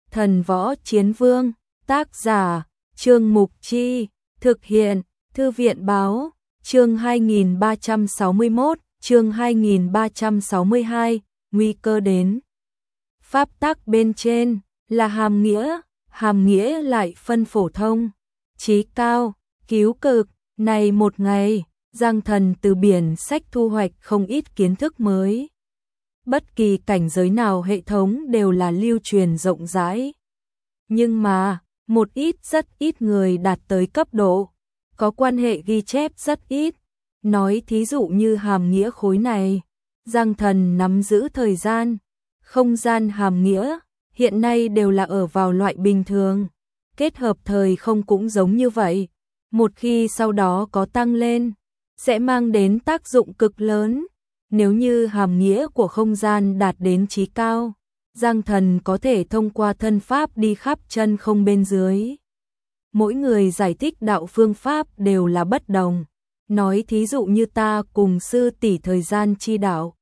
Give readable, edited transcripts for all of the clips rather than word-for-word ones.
Thần Võ Chiến Vương, tác giả, Trương Mục Chi, thực hiện, Thư viện Báo, chương 2361, chương 2362, nguy cơ đến. Pháp tắc bên trên là hàm nghĩa lại phân phổ thông, chí cao, cứu cực. Này một ngày, Giang Thần từ biển sách thu hoạch không ít kiến thức mới. Bất kỳ cảnh giới nào hệ thống đều là lưu truyền rộng rãi. Nhưng mà, rất ít người đạt tới cấp độ, có quan hệ ghi chép rất ít. Nói thí dụ như hàm nghĩa khối này, Giang Thần nắm giữ thời gian, không gian hàm nghĩa, hiện nay đều là ở vào loại bình thường. Kết hợp thời không cũng giống như vậy. Một khi sau đó có tăng lên, sẽ mang đến tác dụng cực lớn. Nếu như hàm nghĩa của không gian đạt đến chí cao, Giang Thần có thể thông qua thân pháp đi khắp chân không bên dưới. Mỗi người giải thích đạo phương pháp đều là bất đồng. Nói thí dụ như ta cùng sư tỷ thời gian chi đạo.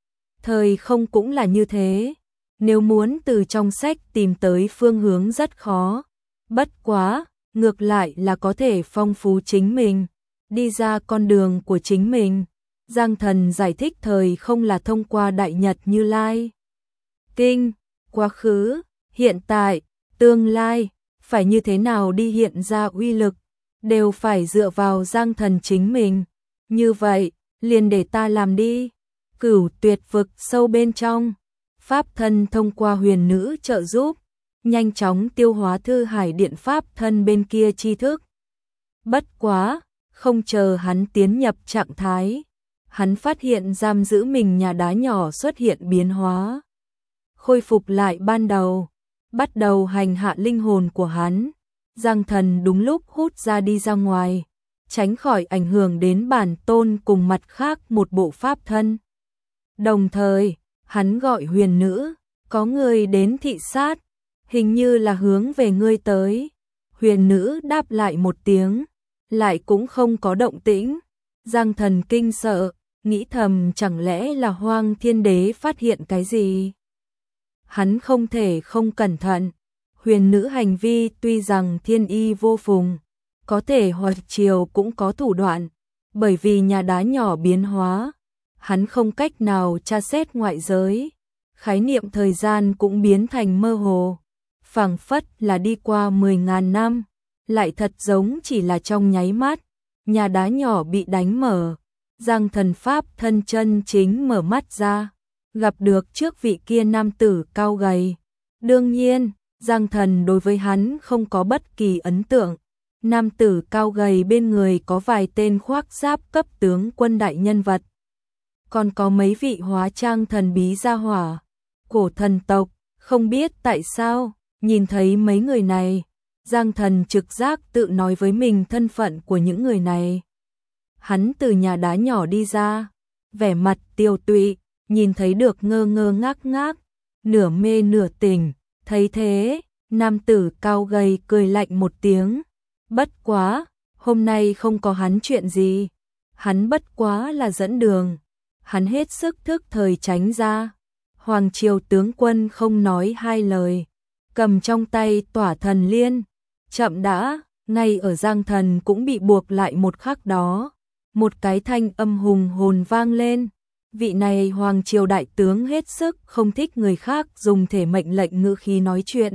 Thời không cũng là như thế. Nếu muốn từ trong sách tìm tới phương hướng rất khó. Bất quá, ngược lại là có thể phong phú chính mình, đi ra con đường của chính mình. Giang Thần giải thích thời không là thông qua Đại Nhật Như Lai Kinh, quá khứ, hiện tại, tương lai, phải như thế nào đi hiện ra uy lực, đều phải dựa vào Giang Thần chính mình. Như vậy, liền để ta làm đi. Cửu Tuyệt vực sâu bên trong, pháp thân thông qua huyền nữ trợ giúp, nhanh chóng tiêu hóa Thư Hải Điện pháp thân bên kia tri thức. Bất quá, không chờ hắn tiến nhập trạng thái, hắn phát hiện giam giữ mình nhà đá nhỏ xuất hiện biến hóa. Khôi phục lại ban đầu, bắt đầu hành hạ linh hồn của hắn. Giang Thần đúng lúc hút ra đi ra ngoài, tránh khỏi ảnh hưởng đến bản tôn cùng mặt khác một bộ pháp thân. Đồng thời, hắn gọi huyền nữ, có người đến thị sát, hình như là hướng về ngươi tới. Huyền nữ đáp lại một tiếng, lại cũng không có động tĩnh. Giang Thần kinh sợ, nghĩ thầm chẳng lẽ là Hoang Thiên Đế phát hiện cái gì. Hắn không thể không cẩn thận. Huyền nữ hành vi tuy rằng thiên y vô phùng, có thể hoạt chiều cũng có thủ đoạn, bởi vì nhà đá nhỏ biến hóa, hắn không cách nào tra xét ngoại giới, khái niệm thời gian cũng biến thành mơ hồ, phảng phất là đi qua 10.000 năm, lại thật giống chỉ là trong nháy mắt. Nhà đá nhỏ bị đánh mở, Giang Thần pháp thân chân chính mở mắt ra, gặp được trước vị kia nam tử cao gầy. Đương nhiên, Giang Thần đối với hắn không có bất kỳ ấn tượng. Nam tử cao gầy bên người có vài tên khoác giáp cấp tướng quân đại nhân vật, còn có mấy vị hóa trang thần bí gia hỏa, cổ thần tộc. Không biết tại sao, nhìn thấy mấy người này, Giang Thần trực giác tự nói với mình thân phận của những người này. Hắn từ nhà đá nhỏ đi ra, vẻ mặt tiêu tụy, nhìn thấy được ngơ ngơ ngác ngác, nửa mê nửa tỉnh. Thấy thế, nam tử cao gầy cười lạnh một tiếng. Bất quá, hôm nay không có hắn chuyện gì. Hắn bất quá là dẫn đường. Hắn hết sức thức thời tránh ra. Hoàng triều tướng quân không nói hai lời, cầm trong tay Tỏa Thần Liên. Chậm đã, ngay ở Giang Thần cũng bị buộc lại một khắc đó. Một cái thanh âm hùng hồn vang lên. Vị này Hoàng triều đại tướng hết sức không thích người khác dùng thể mệnh lệnh ngữ khí nói chuyện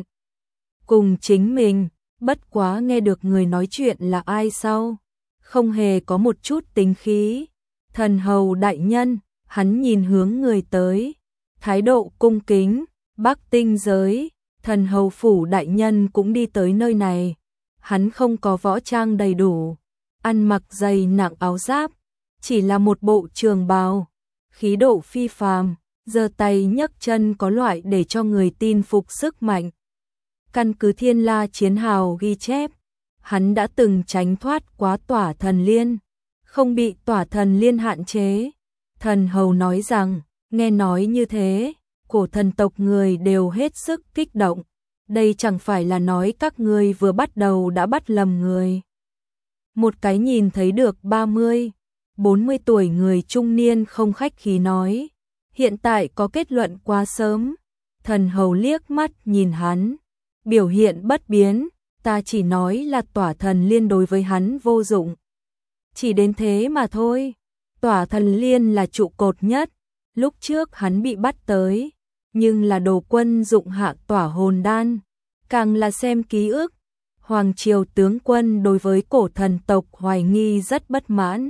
cùng chính mình. Bất quá nghe được người nói chuyện là ai sau, không hề có một chút tính khí. Thần hầu đại nhân, hắn nhìn hướng người tới, thái độ cung kính. Bắc Tinh giới, thần hầu phủ đại nhân cũng đi tới nơi này. Hắn không có võ trang đầy đủ, ăn mặc dày nặng áo giáp, chỉ là một bộ trường bào, khí độ phi phàm, giơ tay nhấc chân có loại để cho người tin phục sức mạnh. Căn cứ Thiên La Chiến Hào ghi chép, hắn đã từng tránh thoát quá Tỏa Thần Liên, không bị Tỏa Thần Liên hạn chế. Thần hầu nói rằng, nghe nói như thế, cổ thần tộc người đều hết sức kích động. Đây chẳng phải là nói các ngươi vừa bắt đầu đã bắt lầm người. Một cái nhìn thấy được 30, 40 tuổi người trung niên không khách khí nói, hiện tại có kết luận quá sớm. Thần hầu liếc mắt nhìn hắn, biểu hiện bất biến, ta chỉ nói là Tỏa Thần Liên đối với hắn vô dụng. Chỉ đến thế mà thôi, Tỏa Thần Liên là trụ cột nhất, lúc trước hắn bị bắt tới, nhưng là đồ quân dụng hạ tỏa hồn đan, càng là xem ký ức. Hoàng triều tướng quân đối với cổ thần tộc hoài nghi rất bất mãn.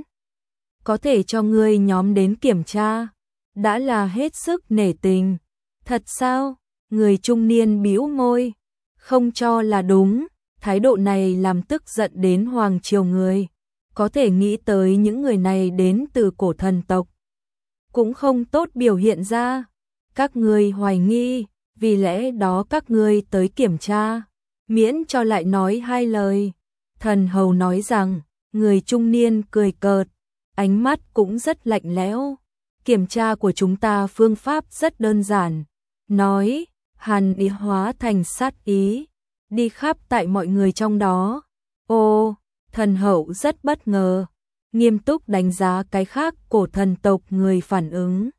Có thể cho ngươi nhóm đến kiểm tra, đã là hết sức nể tình. Thật sao? Người trung niên bĩu môi, không cho là đúng, thái độ này làm tức giận đến hoàng triều người. Có thể nghĩ tới những người này đến từ cổ thần tộc, cũng không tốt biểu hiện ra. Các ngươi hoài nghi, vì lẽ đó các ngươi tới kiểm tra, miễn cho lại nói hai lời. Thần hầu nói rằng, người trung niên cười cợt, ánh mắt cũng rất lạnh lẽo. Kiểm tra của chúng ta phương pháp rất đơn giản, nói, hàn ý hóa thành sát ý, đi khắp tại mọi người trong đó. Ô, thần hậu rất bất ngờ, nghiêm túc đánh giá cái khác cổ thần tộc người phản ứng.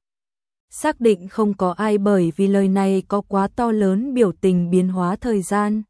Xác định không có ai bởi vì lời này có quá to lớn biểu tình biến hóa thời gian.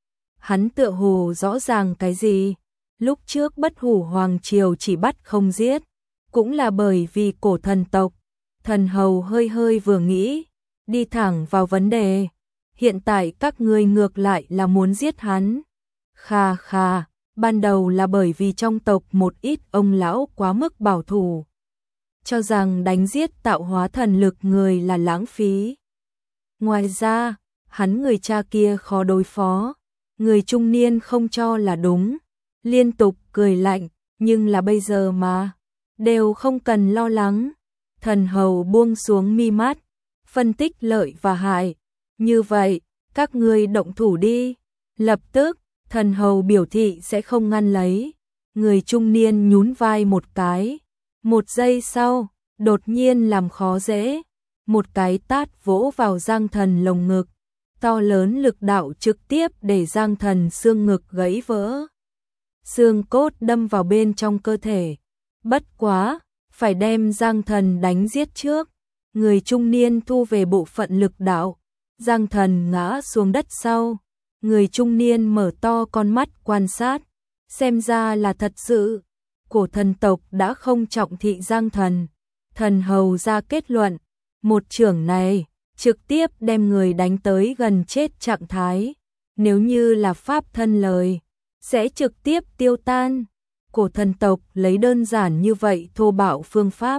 Hắn tựa hồ rõ ràng cái gì, lúc trước Bất Hủ Hoàng Triều chỉ bắt không giết, cũng là bởi vì cổ thần tộc. Thần hầu hơi hơi vừa nghĩ, đi thẳng vào vấn đề. Hiện tại các ngươi ngược lại là muốn giết hắn. Khà khà, ban đầu là bởi vì trong tộc một ít ông lão quá mức bảo thủ, cho rằng đánh giết tạo hóa thần lực người là lãng phí. Ngoài ra, hắn người cha kia khó đối phó. Người trung niên không cho là đúng, liên tục cười lạnh, nhưng là bây giờ mà, đều không cần lo lắng. Thần hầu buông xuống mi mắt, phân tích lợi và hại. Như vậy, các ngươi động thủ đi. Lập tức, thần hầu biểu thị sẽ không ngăn lấy. Người trung niên nhún vai một cái. Một giây sau, đột nhiên làm khó dễ. Một cái tát vỗ vào Giang Thần lồng ngực. To lớn lực đạo trực tiếp để Giang Thần xương ngực gãy vỡ. Xương cốt đâm vào bên trong cơ thể. Bất quá, phải đem Giang Thần đánh giết trước. Người trung niên thu về bộ phận lực đạo. Giang Thần ngã xuống đất sau. Người trung niên mở to con mắt quan sát. Xem ra là thật sự. Cổ thần tộc đã không trọng thị Giang Thần. Thần hầu ra kết luận. Một chưởng này trực tiếp đem người đánh tới gần chết trạng thái. Nếu như là pháp thân lời, sẽ trực tiếp tiêu tan. Cổ thần tộc lấy đơn giản như vậy thô bạo phương pháp.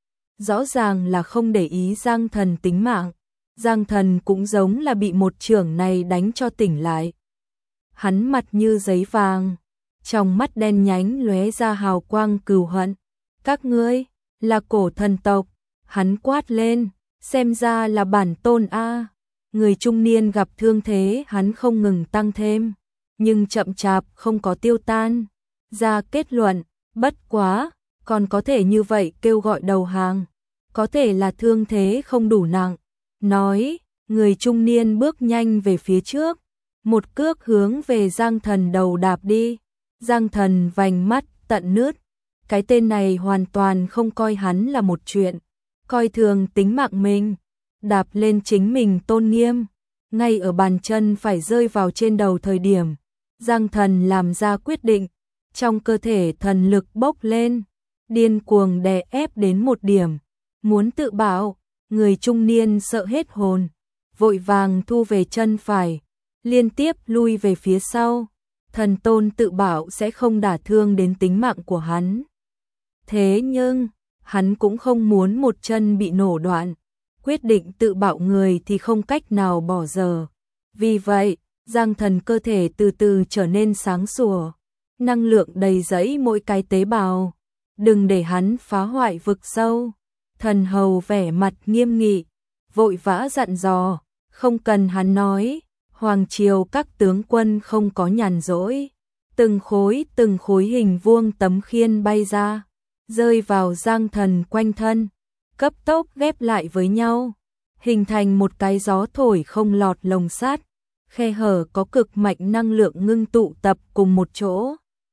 Rõ ràng là không để ý Giang Thần tính mạng. Giang Thần cũng giống là bị một chưởng này đánh cho tỉnh lại. Hắn mặt như giấy vàng, trong mắt đen nhánh lóe ra hào quang cừu hận. Các ngươi là cổ thần tộc, hắn quát lên. Xem ra là bản tôn a. Người trung niên gặp thương thế hắn không ngừng tăng thêm, nhưng chậm chạp không có tiêu tan. Ra kết luận, bất quá, còn có thể như vậy kêu gọi đầu hàng. Có thể là thương thế không đủ nặng. Nói, người trung niên bước nhanh về phía trước. Một cước hướng về Giang Thần đầu đạp đi. Giang Thần vành mắt tận nứt. Cái tên này hoàn toàn không coi hắn là một chuyện. Coi thường tính mạng mình, đạp lên chính mình tôn nghiêm, ngay ở bàn chân phải rơi vào trên đầu thời điểm, Giang Thần làm ra quyết định, trong cơ thể thần lực bốc lên, điên cuồng đè ép đến một điểm, muốn tự bảo. Người trung niên sợ hết hồn, vội vàng thu về chân phải, liên tiếp lui về phía sau. Thần tôn tự bảo sẽ không đả thương đến tính mạng của hắn. Thế nhưng hắn cũng không muốn một chân bị nổ đoạn, quyết định tự bạo người thì không cách nào bỏ dở. Vì vậy, Giang Thần cơ thể từ từ trở nên sáng sủa, năng lượng đầy dẫy mỗi cái tế bào. Đừng để hắn phá hoại vực sâu. Thần hầu vẻ mặt nghiêm nghị, vội vã dặn dò, không cần hắn nói, hoàng triều các tướng quân không có nhàn rỗi. Từng khối hình vuông tấm khiên bay ra, rơi vào Giang Thần quanh thân, cấp tốc ghép lại với nhau, hình thành một cái gió thổi không lọt lồng sắt, khe hở có cực mạnh năng lượng ngưng tụ tập cùng một chỗ.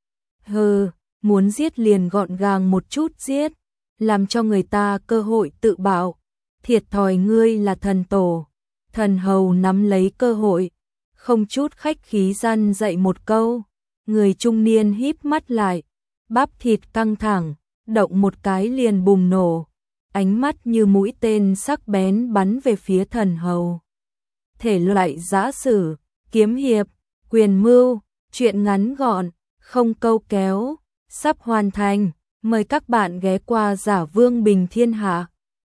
Hừ, muốn giết liền gọn gàng một chút giết, làm cho người ta cơ hội tự bảo, thiệt thòi ngươi là thần tổ. Thần hầu nắm lấy cơ hội, không chút khách khí răn dạy một câu. Người trung niên híp mắt lại, bắp thịt căng thẳng, động một cái liền bùng nổ, ánh mắt như mũi tên sắc bén bắn về phía Thần Hầu. Thể loại giã sử, kiếm hiệp, quyền mưu, truyện ngắn gọn, không câu kéo, sắp hoàn thành. Mời các bạn ghé qua Giả Vương Bình Thiên Hạ.